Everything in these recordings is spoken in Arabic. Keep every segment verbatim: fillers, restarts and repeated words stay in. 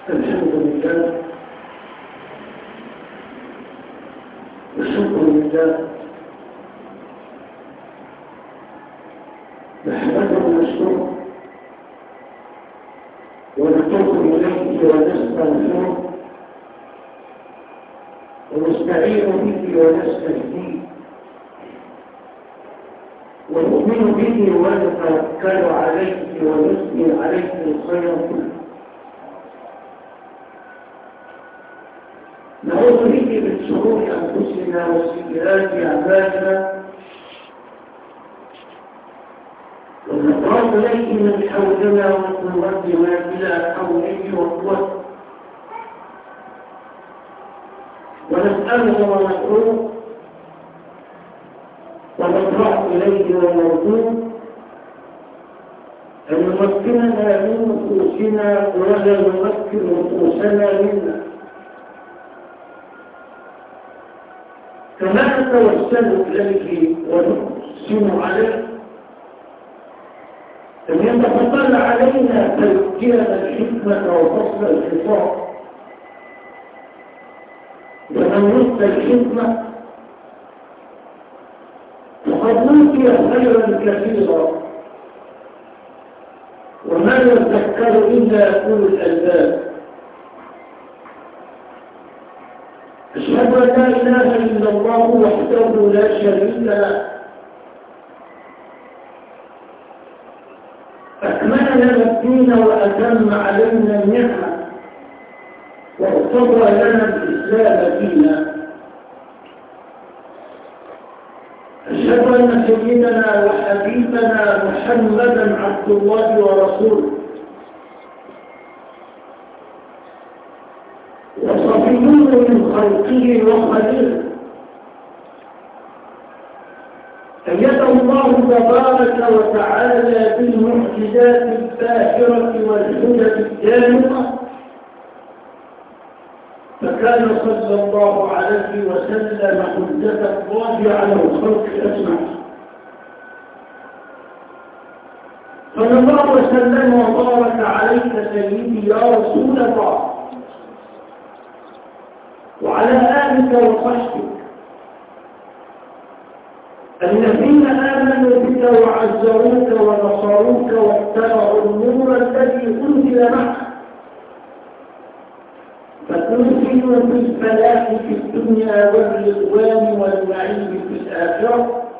الحمد لله والشكر لله نحمده ونشكره ونتوب إليه ونستغفره ونستعين به ونستهديه ونؤمن به ونتوكل عليه ونثني عليه الخير كله. نعوذ به من شرور أنفسنا وسيئات أعمالنا ونقرب إليه من حولنا وقوتنا إلى حوله وقوته ونسأله وندعوه ونضرع إليه ونرجوه أن يمكننا من نفوسنا ولا يمكن نفوسنا منا، كما نتوسل إليه ونقسم عليه أن يتفضل علينا فيؤتينا الحكمة وفصل الخطاب، ومن يؤتى الحكمة فقد أوتي خيرا كثيرا وما يذكر إلا أولو الألباب. أشهد أن لا إله إلا الله وحده لا شريك له، أكمل لنا الدين وأتم علينا النعمة وارتضى لنا الإسلام دينا. أشهد أن سيدنا وحبيبنا محمدا عبد الله ورسوله وصفيه من خلقه وخليله، أيده الله تبارك وتعالى بالمعجزات الباهرة والهدى الجامعة، فكان صلى الله عليه وسلم حجة الله على الخلق أجمعين. صلى الله وسلم وبارك عليك سيدي يا رسول الله وعلى آلك وصحبك الذين آمنوا بك وعزروك ونصروك واتبعوا النور الذي أنزل معك، فتنزلوا بالفلاح في الدنيا والرضوان والنعيم في الآخرة.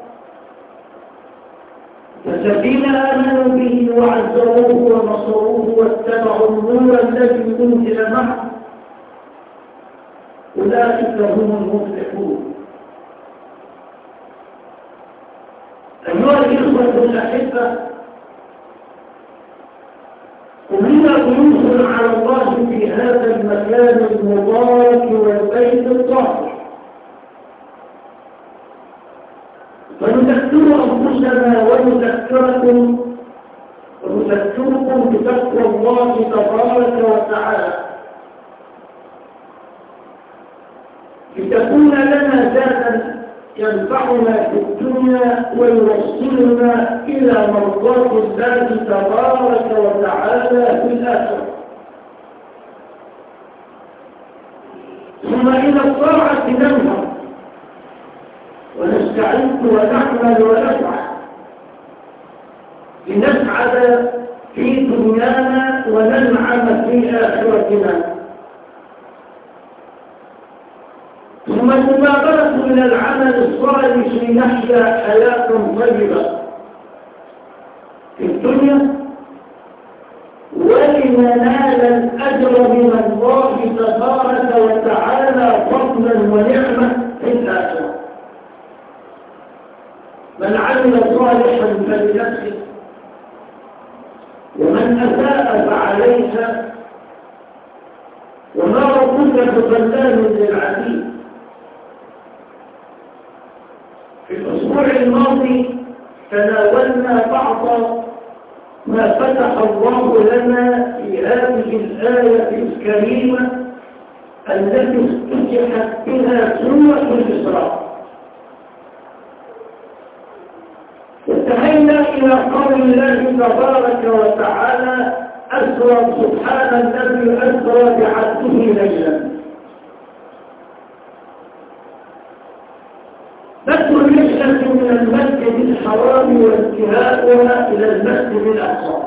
فالذين آمنوا به وعزروه ونصروه واتبعوا النور الذي أنزل معه أولئك هم المفلحون. أيها الإخوة الأحبة، كلنا ضيوف على الله في هذا المكان المبارك والبيت الطاهر، فنذكر أنفسنا ونذكركم ونذكركم بتقوى الله تبارك وتعالى لتكون لنا ذاتا ينفعنا في الدنيا ويوصلنا إلى مرضاة الله تبارك وتعالى في الآخرة، ثم إلى الطاعة ننهض ونستعد ونعمل ونسعى لنسعد في دنيانا وننعم في آخرتنا، ثم المبادرة إلى العمل الصالح لنحيا حياة طيبة في الدنيا ولننال الأجر من الله تبارك وتعالى فضلا ونعمة في الآخرة. من عمل صالحا فلنفسه ومن أساء فعليها وما ربك بظلام للعبيد. في الأسبوع الماضي تناولنا بعض ما فتح الله لنا في هذه الآية الكريمة التي افتتحت بها سورة الإسراء، وانتهينا إلى قول الله تبارك وتعالى أسرى سبحان الذي أسرى بعبده ليلا. بدء الرحلة من المسجد الحرام وانتهاؤها إلى المسجد الأقصى،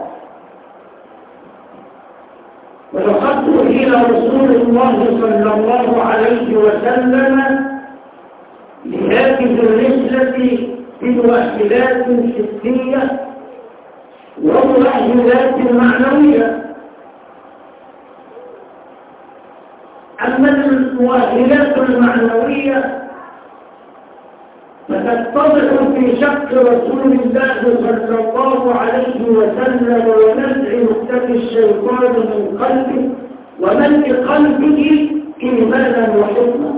ولقد إلى رسول الله صلى الله عليه وسلم لهذه الرحلة بمؤهلات حسية ومؤهلات معنوية. أما المؤهلات المعنوية فتتضح في شق رسول الله صلى الله عليه وسلم ونزع مختفي الشيطان من قلبه وملء قلبه إيمانا وحكمة.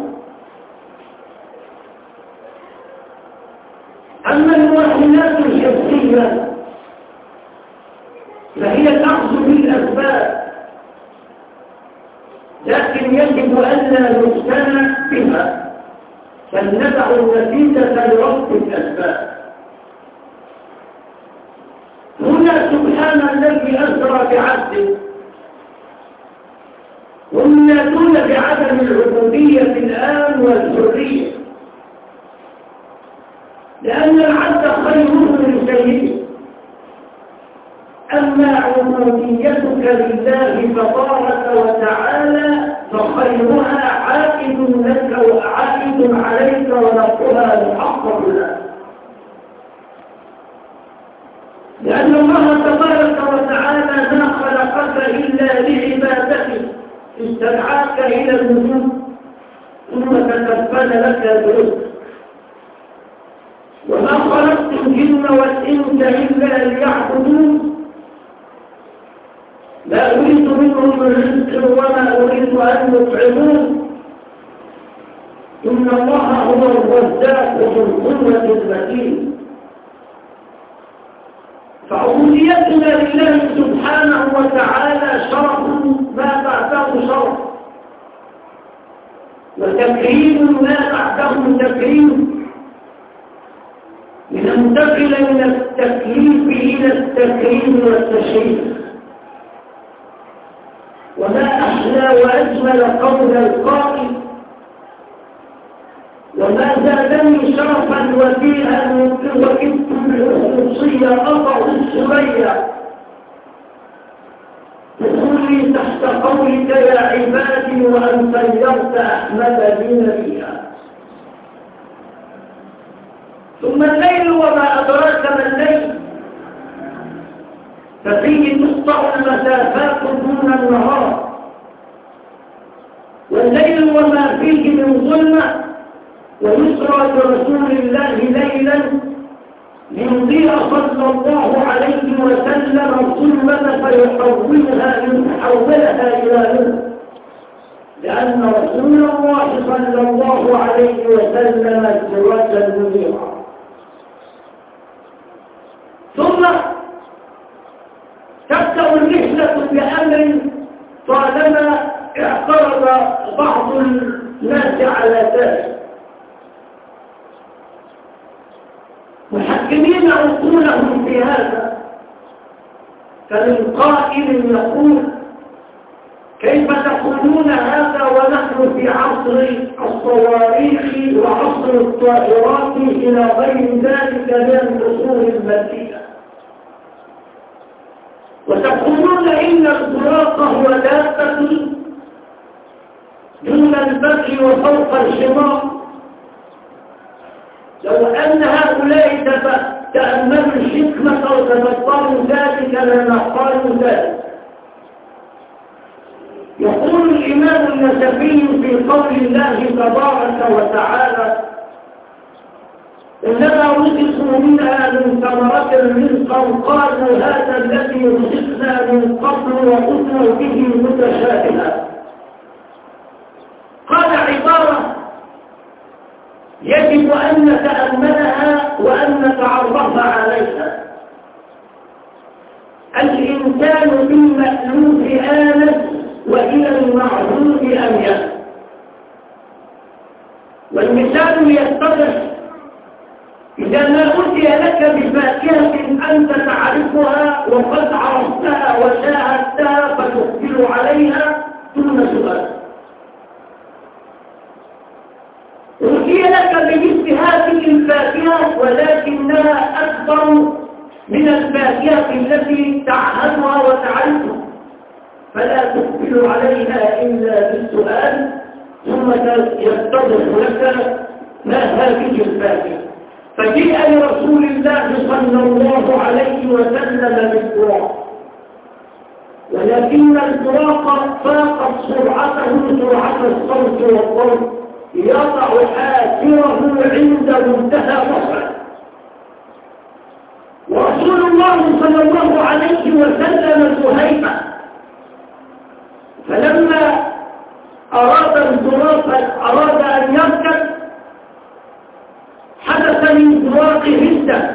أما المؤهلات الحسية فهي الأخذ بالأسباب، لكن يجب ألا نقتنع بها، فلندع النتيجة لربط الأسباب. هنا سبحان الذي أسرى بعبده، هم يأتون بعدم العبودية الآن والحرية، لأن العبد خيره لسيده. أما عبوديتك لله تبارك وتعالى فخيرها عائد لك وعائد عليك ونفعها محقق لك، لأن الله تبارك وتعالى ما خلقك إلا لعبادته، استدعاك إلى الوجود ثم تكفل لك الرزق. وما خلقت الجن والإنس إلا ليعبدون، لا أريد منهم الرزق وما أريد أن يطعمون، إن الله هو الرزاق ذو القوة المتين. فعبوديتنا لله سبحانه وتعالى شرف ما بعده شرف، وتكريم ما بعده تكريم، لننتقل من التكليف إلى التكريم والتشريف. وما أحلى وأجمل قول القائل: وما زادني شرفا وفيها وكدت بالخصوصية أضع السرية دخولي تحت قولك يا عبادي وأن سيرت أحمد بي نبيا. ثم الليل وما أدراك ما الليل، ففيه تقطع المسافات دون النهار، والليل وما فيه من ظلمة، ويسرى برسول الله ليلا ليضيء صلى الله عليه وسلم الظلمة فيحولها يحولها إلى نور، لأن رسول الله صلى الله عليه وسلم السراج المنير. ثم تبدأ الرحلة بأمر طالما اعترض بعض الناس على ذلك، محكمين عقولهم في هذا. فمن قائل يقول: كيف تقولون هذا ونحن في عصر الصواريخ وعصر الطائرات إلى غير ذلك من العصور المادية، وتقولون إن البراق هو دابة دون البر وفوق الحمار. لو أن هؤلاء تأملوا الحكمة وتدبروا ذلك لما قالوا ذلك. يقول الإمام النسفي في قول الله تبارك وتعالى: إنما رزقوا منها من ثمرة رزقا قالوا هذا الذي رزقنا من قبل وأتوا به متشابها. قال عبارة يجب أن نتأملها وأن نتعرف عليها: الإنسان بالمألوف آنس وإلى المعهود أميل. والمثال يتضح: إذا ما أتي لك بفاكهة أنت تعرفها وقد عرفتها وشاهدتها تقبل عليها دون سؤال. أوتي لك بمثل هذه الفاكهة ولكنها أكبر من الفاكهة التي تعهدها وتعرفها، فلا تقبل عليها إلا بالسؤال، ثم يتضح لك ما هذه الفاكهة. فجاء لرسول الله صلى الله عليه وسلم بالبراق، ولكن البراق فاقت سرعته سرعة الصوت والضوء، يضع حافره عند منتهى بصره. ورسول الله صلى الله عليه وسلم زهيفة، فلما أراد البراق أراد أن يركب حدث من براق هدة،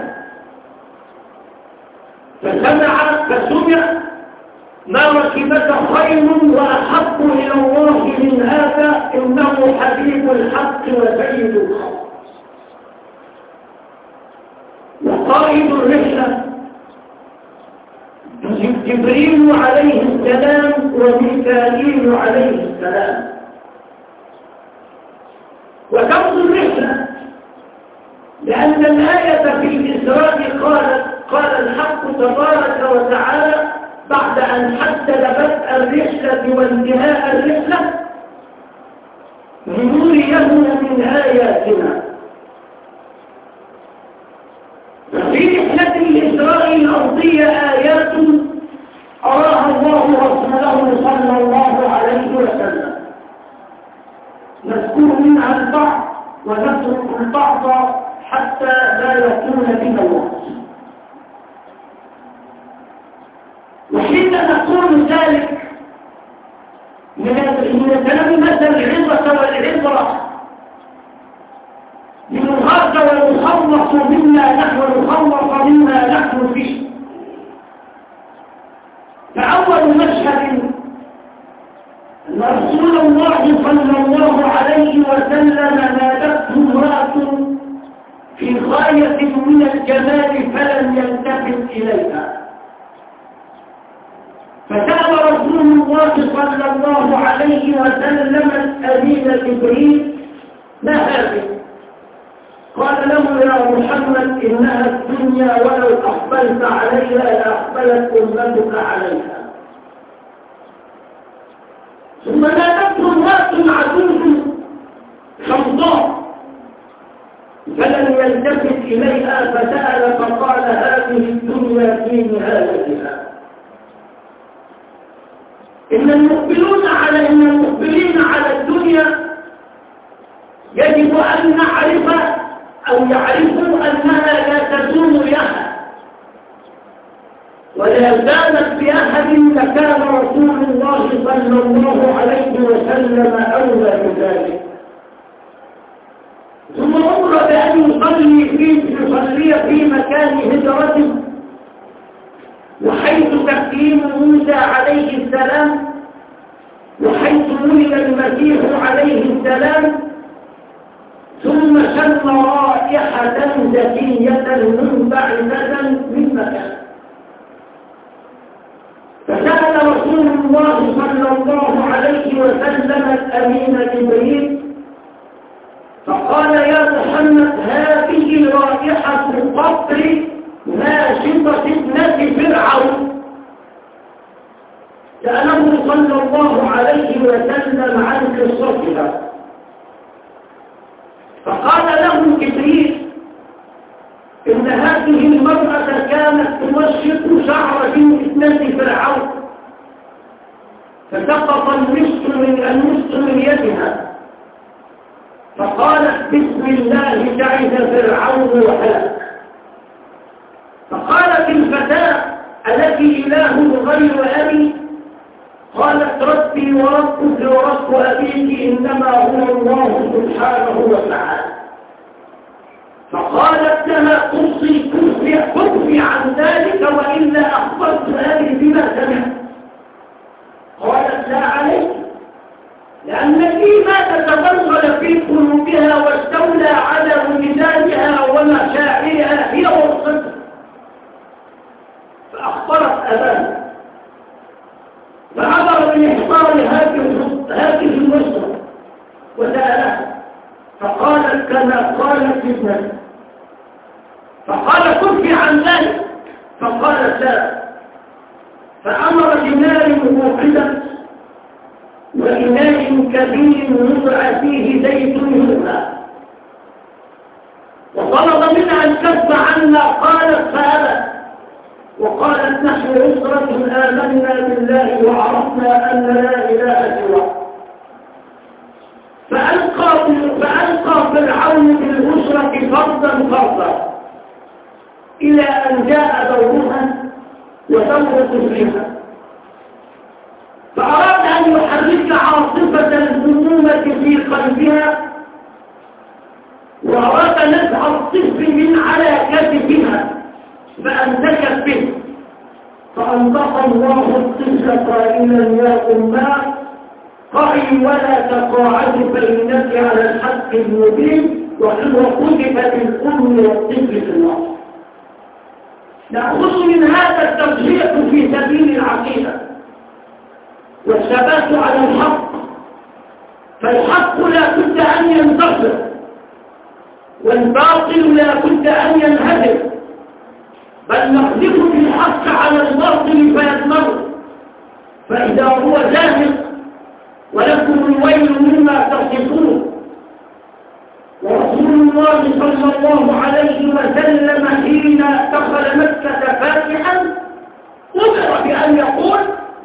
فسمع فسمع ما ركبت خير وأحب إلى الله من هذا، إنه حبيب الحق وسيد الخلق وقائد الرحلة جبريل عليه السلام وميكائيل عليه السلام. وكم الرحلة، لأن الآية في الإسراء قالت قال الحق تبارك وتعالى بعد أن حدد بدء الرحلة وانتهاء الرحلة: لنريه من آياتنا. ففي رحلة الإسراء الأرضية آيات أراها الله رسوله صلى الله عليه وسلم، نذكر منها البعض ونترك البعض حتى لا يكون بنا الوقت. وحين نقول ذلك نتلمس العظة والعبرة لنغاث ونخلص مما نحن نخلص مما نحن فيه. فأول مشهد أن رسول الله صلى الله عليه وسلم نادته امرأة في غاية من الجمال فلم يلتفت إليها، فسأل رسول الله صلى الله عليه وسلم الأمين جبريل: ما هذه؟ قال له: يا محمد إنها الدنيا ولو أقبلت عليها لأقبلت أمتك عليها. ثم نادته امرأة عجوز حمضاء فلم يلتفت إليها، فسأل فقال: هذه الدنيا في نهايتها. إن المقبلون على إن المقبلين على الدنيا يجب أن نعرف أو يعرفوا أنها لا تزول لها، ولا زالت بأحد لكان رسول الله صلى الله عليه وسلم أولى بذلك. ثم أمر بأن يصلي في يصلي في مكان هجرته، وحيث تكريم موسى عليه السلام، وحيث ولد المسيح عليه السلام، ثم شم رائحة زكية منبعثة من مكان. فسأل رسول الله صلى الله عليه وسلم الأمين جبريل فقال: يا محمد، هذه رائحة قطر ناشطة ابنة فرعون. سأله صلى الله عليه وسلم عن قصتها، فقال له جبريل: إن هذه المرأة كانت تمشط شعر ابنة فرعون، فسقط المسك من المسك من يدها، فقالت: بسم الله تعس فرعون وهلك. فقالت الفتاة: التي إله غير أبي؟ قالت: ربي وربك ورب أبيك إنما هو الله سبحانه وتعالى. فقالت لها: قصي كفي عن ذلك وإلا أخبرت أبي بما سمعت. قالت: لا عليك، لأن ما تتبلغل في قلوبها واستولى على وجدانها ومشاعرها هي ورصتها. فأخبرت أباها، فعبر قال هذه النصرة وسألها فقالت كما قالت ابنتي، فقال كفي عن ذلك، فقالت لا، فأمر بنار موقدة وإناء كبير وضع فيه زيت يوحى، وطلب منها الكف عنا، قالت فأبت، وقالت نحن أسرة آمنا بالله وعرفنا أن لا إله سواه. فألقى فألقى فرعون بالأسرة فردا فردا إلى أن جاء دورها ودور طفلها، فأراد أن يحرك عاصفة الهمومة في قلبها، وأراد نزع الطفل من على كتفها فأمسكت به، فأنطق الله الطفل قائلا يا أماه قعي ولا تقاعدي فإنك على الحق المبين، وكتبت الأم والطفل في النار. نأخذ من هذا التضييق في سبيل العقيدة والثبات على الحق، فالحق لا بد أن ينتصر والباطل لا بد أن ينهدم، بل نقذف بالحق على الباطل فيدمره، فإذا هو زاهق ولكم الويل مما تصفون. ورسول الله صلى الله عليه وسلم حين دخل مكة فاتحا أمر بأن يقول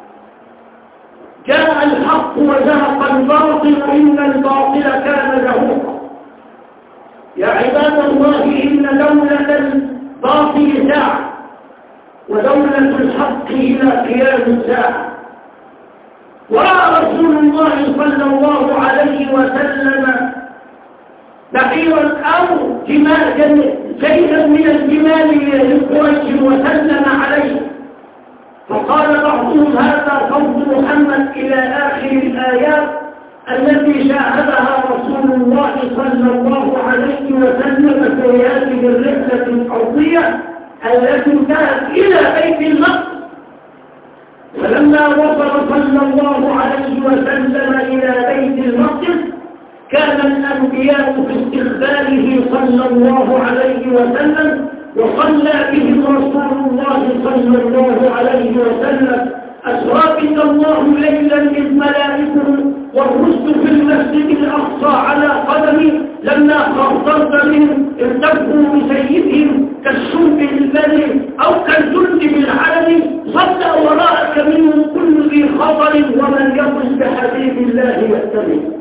جاء الحق وزهق الباطل إن الباطل كان زهوقا. يا عباد الله إن دولة الباطل ساعة ودولة الحق إلى قيام الساعة. ورأى رسول الله صلى الله عليه وسلم بعيرا أو جمال شيئا من الجمال لقريش وسلم عليه، فقال بعضهم هذا فضل محمد إلى آخر الآيات التي شاهدها رسول الله صلى الله عليه وسلم في هذه الرحلة الأرضية التي انتهت إلى بيت المقدس. فلما وصل صلى الله عليه وسلم إلى بيت المقدس كان الأنبياء في استقباله صلى الله عليه وسلم، وصلى بهم رسول الله صلى الله عليه وسلم. أسرابك الله ليلا إذ ملائكه والرسل في المسجد الأقصى على قدمي لما خاطرت منهم ارتبوا بسيدهم كالشرب البلد أو كالجلد بالعلم، صلى وراءك منهم كل ذي خطر ومن يقل بحبيب الله يهتدي.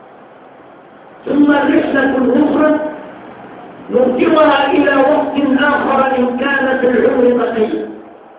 ثم الرحلة الأخرى نرجعها إلى وقت آخر إن كانت العمر بقية،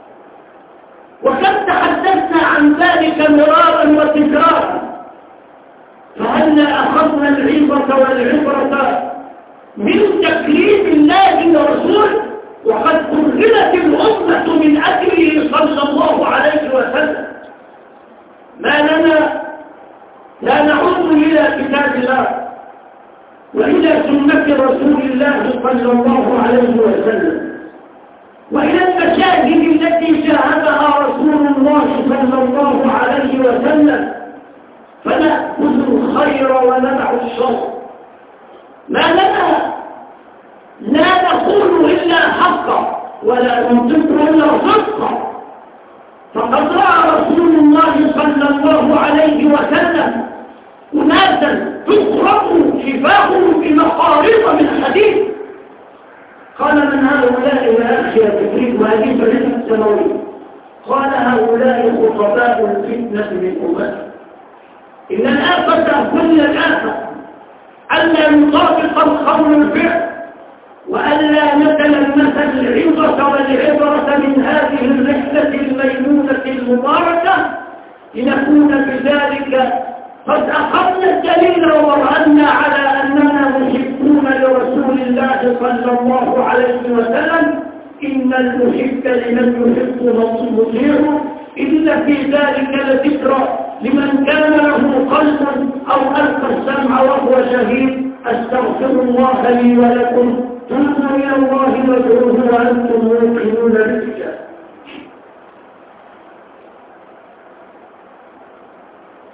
وقد تحدثنا عن ذلك مرارا وتكرارا، فهلا أخذنا العبرة والعبرة من تكليف الله ورسوله، وقد كرمت الأمة من أجله صلى الله عليه وسلم. ما لنا لا نعود إلى كتاب الله وإلى سنة رسول الله صلى الله عليه وسلم وإلى المشاهد التي شاهدها رسول الله صلى الله عليه وسلم، فنأخذ الخير وندع الشر. ما لنا لا نقول إلا حقا ولا ننطق إلا صدقا، فقد رأى رسول الله صلى الله عليه وسلم أناسا تخرق شفاههم بمقارب من حديد، قال من هؤلاء يا أخي تفريد وهذه فريدة السماوية؟ قال هؤلاء خطباء الفتنة من أمتي. إن الآفة كل الآفة ألا يطابق القول الفعل، وألا نتلمس العظة والعبرة من هذه الرحلة الميمونة المباركة، لنكون بذلك قد أخذنا الدليل وورهنا على أننا محبون لرسول الله صلى الله عليه وسلم. إن المحب لمن يحب مطيعه، إن في ذلك لذكرى لمن كان له قلب أو ألقى السمع وهو شهيد. أستغفر الله لي ولكم، توبوا إلى الله وادعوه وأنتم موقنون بالإجابة.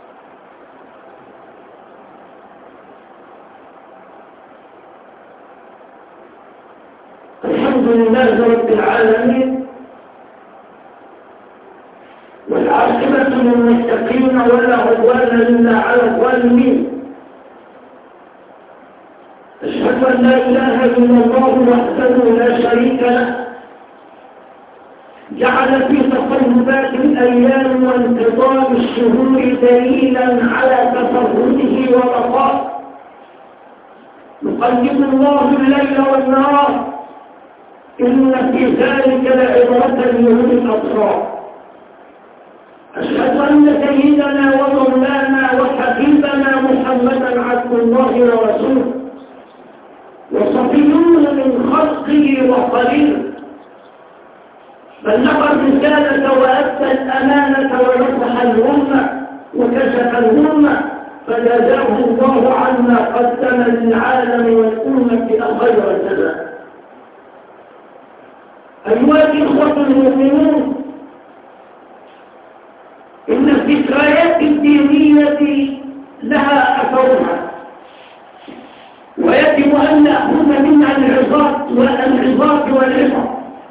الحمد لله رب العالمين، والعاقبة للمتقين ولا عدوان إلا على الظالمين. أشهد أن لا إله إلا الله وحده لا شريك له، جعل في تقلبات الأيام وانقضاء الشهور دليلا على تفرده وبقائه. يقلب الله الليل والنهار، إن في ذلك لعبرة لأولي الأبصار. أشهد أن سيدنا ومولانا وحبيبنا محمدا عبد الله ورسوله وصفيه من خلقه وخليله، بلغ الرسالة وأدى الأمانة ونصح الأمة وكشف الأمة، فجزاه الله عما قدم للعالم والأمة أخير الجزاء. أيها الإخوة المؤمنون، إن الذكريات الدينية لها أثرها، ويجب أن نأخذ منها العظات والعظات والعظة،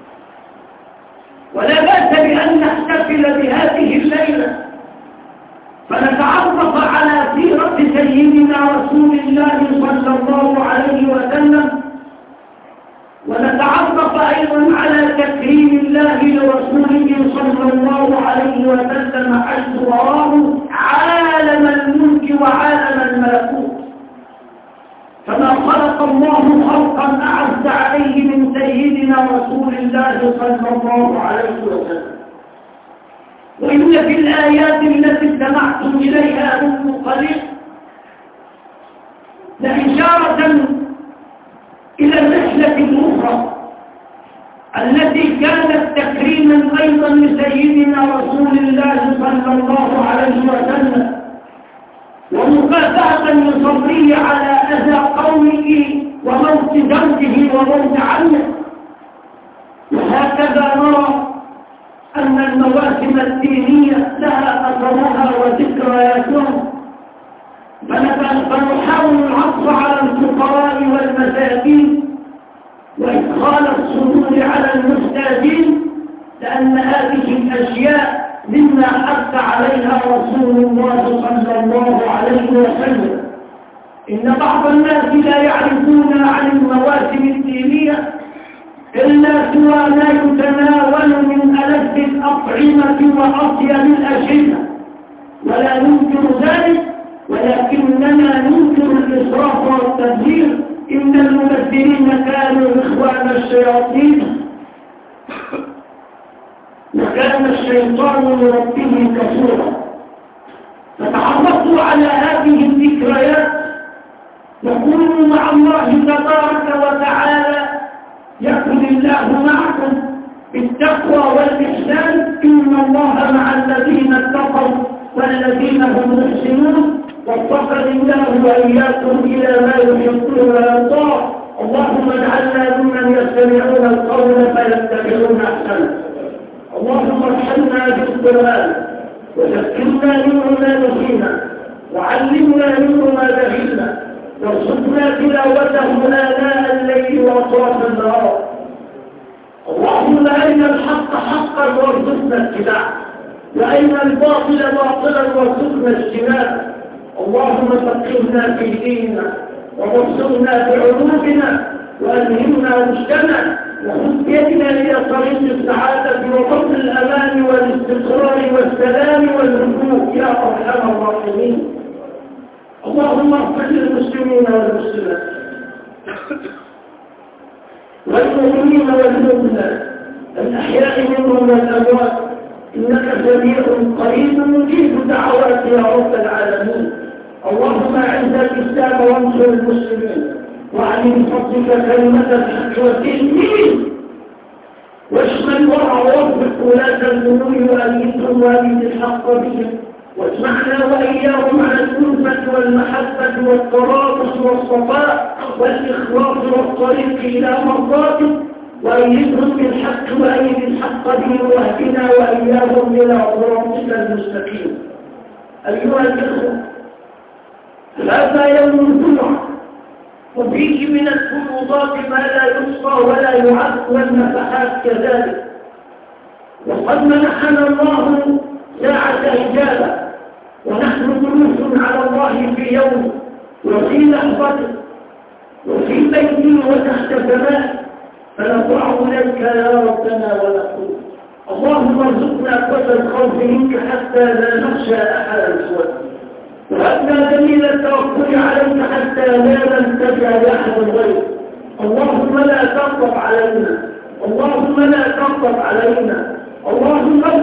ولا بأس بأن نحتفل بهذه الليلة فنتعرف على سيرة سيدنا رسول الله صلى الله عليه وسلم، ونتعرف أيضا على تكريم الله لرسوله صلى الله عليه وسلم حيث راه عالم الملك وعالم الملكوت. فما خلق الله خلقا أعز عليه من سيدنا رسول الله صلى الله عليه وسلم. وإن في الآيات التي استمعتم إليها منذ قليل لإشارة إلى الرحلة الأخرى التي كانت تكريما أيضا لسيدنا رسول الله صلى الله عليه وسلم، ومكافأة لصبره على أذى قومه وموت زوجه وموت عمه. وهكذا نرى أن المواسم الدينية لها أثرها وذكرياتها، فنحاول العطف على الفقراء والمساكين وإدخال السرور على المحتاجين، لأن هذه الأشياء مما حث عليها رسول الله صلى الله عليه وسلم. إن بعض الناس لا يعرفون عن المواسم الدينية إلا سوى ما يتناول من ألذ الأطعمة وأطيب الأشربة، ولا ننكر ذلك، ولكننا ننكر الإسراف والتبذير. إن المبذرين كانوا إخوان الشياطين، وكان الشيطان لربه كفورا. فتعرفوا على هذه الذكريات وكونوا مع الله تبارك وتعالى يكن الله معكم بالتقوى والإحسان. إن الله مع الذين اتقوا والذين هم محسنون، وفقني الله وإياكم إلى ما يحبون ويرضاه. اللهم اجعلنا ممن يستمعون القول فيتبعون أحسنه. اللهم ارحمنا بالقرآن وذكرنا منه ما نسينا، وعلمنا منه ما جهلنا، وارزقنا تلاوته آناء الليل وأطراف النهار. اللهم أرنا الحق حقا وارزقنا اتباعه، وأرنا الباطل باطلا وارزقنا اجتنابه. اللهم فقهنا في ديننا وبصرنا بعلومنا وألهمنا رشدنا، وخذ بيدنا إلى طريق السعادة وفضل الأمان والاستقرار والسلام والهدوء يا أرحم الراحمين. اللهم اغفر للمسلمين والمسلمات والمؤمنين والمؤمنات الأحياء منهم والأموات، إنك سميع قريب مجيب دعوات يا رب العالمين. اللهم أعز الإسلام وانصر المسلمين، واعلم بفضلك كلمة الحق والدين، واشمل ووفق ولاة الأمور وأيدهم وأيد الحق بهم، واجمعنا وإياهم على الألفة والمحبة والترابط والصفاء والإخلاص والطريق إلى مرضاتك، وأيدهم بالحق وأيد الحق به، واهدنا وإياهم إلى صراطك المستقيم. أيها الإخوة، هذا يوم الجمعة وفيه من الفروضات ما لا يحصى ولا يعد، والنفحات كذلك. وقد منحنا الله ساعة إجابة ونحن جلوس على الله في يوم وفي لحظة وفي بيت وتحت سماء، فنضع إليك يا ربنا ونقول اللهم ارزقنا قوة الخوف منك حتى لا نخشى أحدا سواك، وهبنا دليل التوكل عليك حتى لا نلتجأ لأحد غيرك. اللهم لا تغضب علينا، اللهم لا تغضب علينا، اللهم